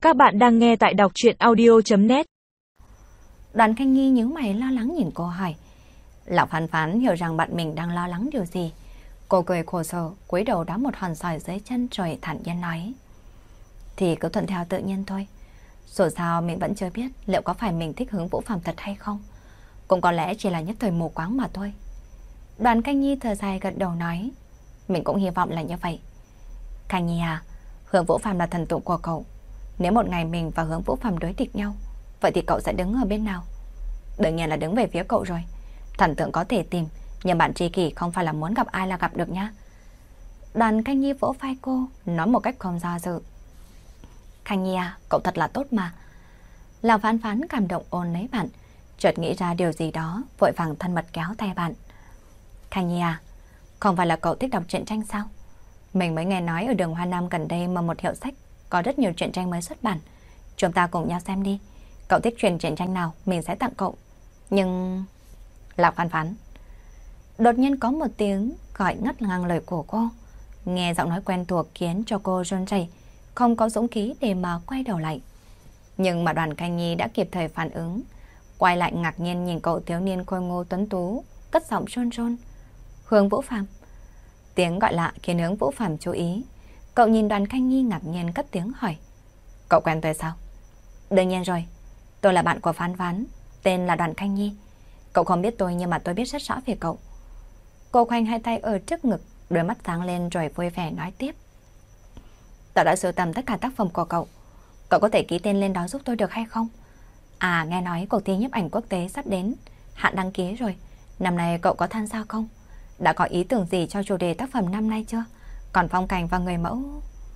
Các bạn đang nghe tại đọc truyện audio.net. Đoàn Khanh Nhi nhíu mày lo lắng nhìn cô hỏi. Lão Phán Phán hiểu rằng bạn mình đang lo lắng điều gì. Cô cười khổ sở, cúi đầu đá một hòn sỏi dưới chân rồi thản nhiên nói. Thì cứ thuận theo tự nhiên thôi. Dù sao mình vẫn chưa biết liệu có phải mình thích Hướng Vũ Phàm thật hay không. Cũng có lẽ chỉ là nhất thời mù quáng mà thôi. Đoàn Khanh Nhi thở dài gật đầu nói. Mình cũng hy vọng là như vậy. Khanh Nhi à, Hướng Vũ Phàm là thần tượng của cậu. Nếu một ngày mình và Hướng Vũ Phàm đối địch nhau, vậy thì cậu sẽ đứng ở bên nào? Đương nhiên là đứng về phía cậu rồi. Thần tượng có thể tìm, nhưng bạn tri kỷ không phải là muốn gặp ai là gặp được nha. Đoàn Khanh Nhi vỗ vai cô, nói một cách không do dự. Khanh Nhi à, cậu thật là tốt mà. Lão Phán Phán cảm động ôm lấy bạn, chợt nghĩ ra điều gì đó, vội vàng thân mật kéo tay bạn. Khanh Nhi à, không phải là cậu thích đọc truyện tranh sao? Mình mới nghe nói ở đường Hoa Nam gần đây mà một hiệu sách có rất nhiều truyện tranh mới xuất bản. Chúng ta cùng nhau xem đi. Cậu thích truyện tranh nào mình sẽ tặng cậu. Nhưng... Lão Phán Phán. Đột nhiên có một tiếng gọi ngắt ngang lời của cô. Nghe giọng nói quen thuộc khiến cho cô run rẩy, không có dũng khí để mà quay đầu lại. Nhưng mà Đoàn Khanh Nhi đã kịp thời phản ứng, quay lại ngạc nhiên nhìn cậu thiếu niên khôi ngô tuấn tú, cất giọng run run. Hướng Vũ Phàm. Tiếng gọi lạ khiến Hướng Vũ Phàm chú ý. Cậu nhìn Đoàn Khanh Nhi ngạc nhiên cất tiếng hỏi. Cậu quen tôi sao? Đương nhiên rồi. Tôi là bạn của Phán Phán, tên là Đoàn Khanh Nhi. Cậu không biết tôi nhưng mà tôi biết rất rõ về cậu. Cô khoanh hai tay ở trước ngực, đôi mắt sáng lên rồi vui vẻ nói tiếp. Tôi đã sưu tầm tất cả tác phẩm của cậu. Cậu có thể ký tên lên đó giúp tôi được hay không? À, nghe nói cuộc thi nhiếp ảnh quốc tế sắp đến, hạn đăng ký rồi. Năm nay cậu có tham gia không? Đã có ý tưởng gì cho chủ đề tác phẩm năm nay chưa? Còn phong cảnh và người mẫu...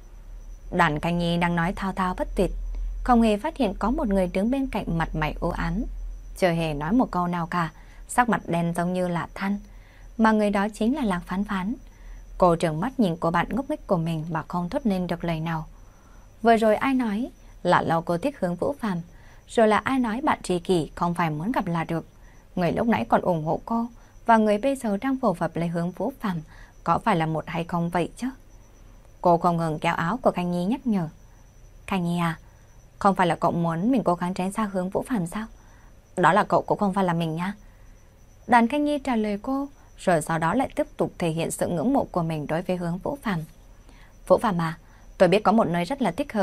Đoàn Khanh Nhi đang nói thao thao bất tuyệt, không hề phát hiện có một người đứng bên cạnh mặt mày u ám, chưa hề nói một câu nào cả, sắc mặt đen giống như là than. Mà người đó chính là Lạc Phán Phán. Cô trợn mắt nhìn cô bạn ngốc nghếch của mình mà không thốt nên được lời nào. Vừa rồi ai nói là lâu cô thích Hướng Vũ Phàm, rồi là ai nói bạn tri kỷ không phải muốn gặp là được. Người lúc nãy còn ủng hộ cô và người bây giờ đang vồ vập lấy Hướng Vũ Phàm có phải là một hay không vậy chứ? Cô không ngừng kéo áo của Khanh Nhi nhắc nhở. Khanh Nhi à, không phải là cậu muốn mình cố gắng tránh xa Hướng Vũ Phàm sao? Đó là cậu cũng không phải là mình nha. Đoàn Khanh Nhi trả lời cô, rồi sau đó lại tiếp tục thể hiện sự ngưỡng mộ của mình đối với Hướng Vũ Phàm. Vũ Phàm à, tôi biết có một nơi rất là thích hợp.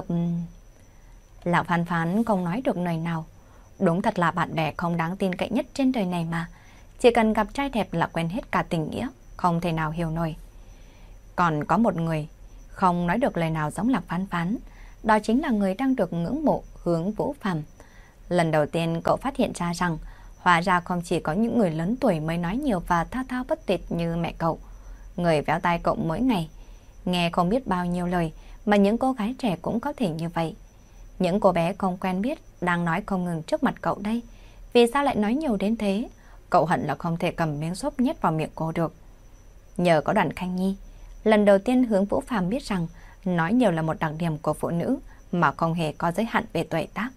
Lão Phán Phán không nói được lời nào. Đúng thật là bạn bè không đáng tin cậy nhất trên đời này mà. Chỉ cần gặp trai đẹp là quên hết cả tình nghĩa, không thể nào hiểu nổi. Còn có một người không nói được lời nào giống Lạc Phán Phán, đó chính là người đang được ngưỡng mộ Hướng Vũ Phàm. Lần đầu tiên cậu phát hiện ra rằng hóa ra không chỉ có những người lớn tuổi mới nói nhiều và thao thao bất tuyệt như mẹ cậu. Người véo tai cậu mỗi ngày, nghe không biết bao nhiêu lời, mà những cô gái trẻ cũng có thể như vậy. Những cô bé không quen biết đang nói không ngừng trước mặt cậu đây. Vì sao lại nói nhiều đến thế? Cậu hận là không thể cầm miếng xốp nhét vào miệng cô được. Nhờ có Đoàn Khanh Nhi, lần đầu tiên Hướng Vũ Phàm biết rằng nói nhiều là một đặc điểm của phụ nữ mà không hề có giới hạn về tuổi tác.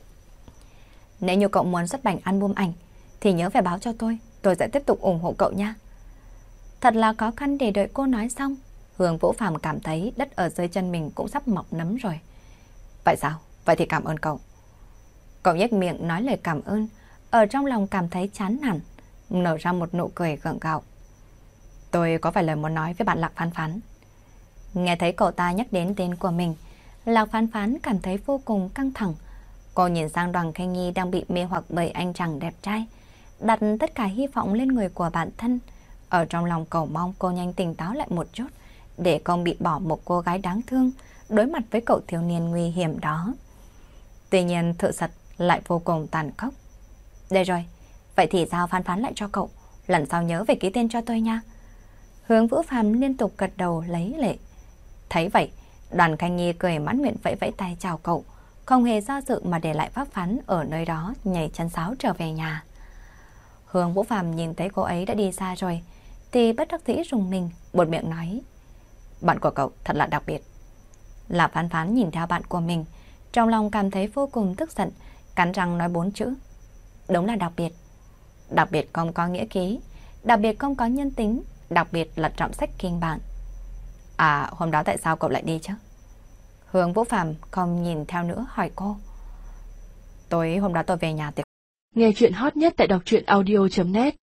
Nếu như cậu muốn xuất bản album ảnh thì nhớ phải báo cho tôi sẽ tiếp tục ủng hộ cậu nha. Thật là khó khăn để đợi cô nói xong. Hướng Vũ Phàm cảm thấy đất ở dưới chân mình cũng sắp mọc nấm rồi. Vậy sao? Vậy thì cảm ơn cậu. Cậu nhếch miệng nói lời cảm ơn, ở trong lòng cảm thấy chán nản, nở ra một nụ cười gượng gạo. Tôi có vài lời muốn nói với bạn Lạc Phán Phán. Nghe thấy cậu ta nhắc đến tên của mình, Lạc Phán Phán cảm thấy vô cùng căng thẳng. Cô nhìn sang Đoàn Khanh Nhi đang bị mê hoặc bởi anh chàng đẹp trai, đặt tất cả hy vọng lên người của bản thân. Ở trong lòng cầu mong cô nhanh tỉnh táo lại một chút, để không bị bỏ một cô gái đáng thương đối mặt với cậu thiếu niên nguy hiểm đó. Tuy nhiên sự thật lại vô cùng tàn khốc. Đây rồi, vậy thì giao Phán Phán lại cho cậu, lần sau nhớ về ký tên cho tôi nha. Hướng Vũ Phàm liên tục gật đầu lấy lệ. Thấy vậy, Đoàn Khanh Nhi cười mãn nguyện vẫy vẫy tay chào cậu, không hề do dự mà để lại Pháp Phán ở nơi đó nhảy chân sáo trở về nhà. Hướng Vũ Phàm nhìn thấy cô ấy đã đi xa rồi thì bất đắc dĩ rùng mình, buột miệng nói. Bạn của cậu thật là đặc biệt. Lạc Phán Phán nhìn theo bạn của mình, trong lòng cảm thấy vô cùng tức giận, cắn răng nói 4 chữ. Đúng là đặc biệt. Đặc biệt không có nghĩa khí, đặc biệt không có nhân tính, đặc biệt là trọng sách kinh bạn. À, hôm đó tại sao cậu lại đi chứ? Hướng Vũ Phạm không nhìn theo nữa hỏi cô. Tối hôm đó tôi về nhà tiệc. Nghe chuyện hot nhất tại đọc truyện audio.net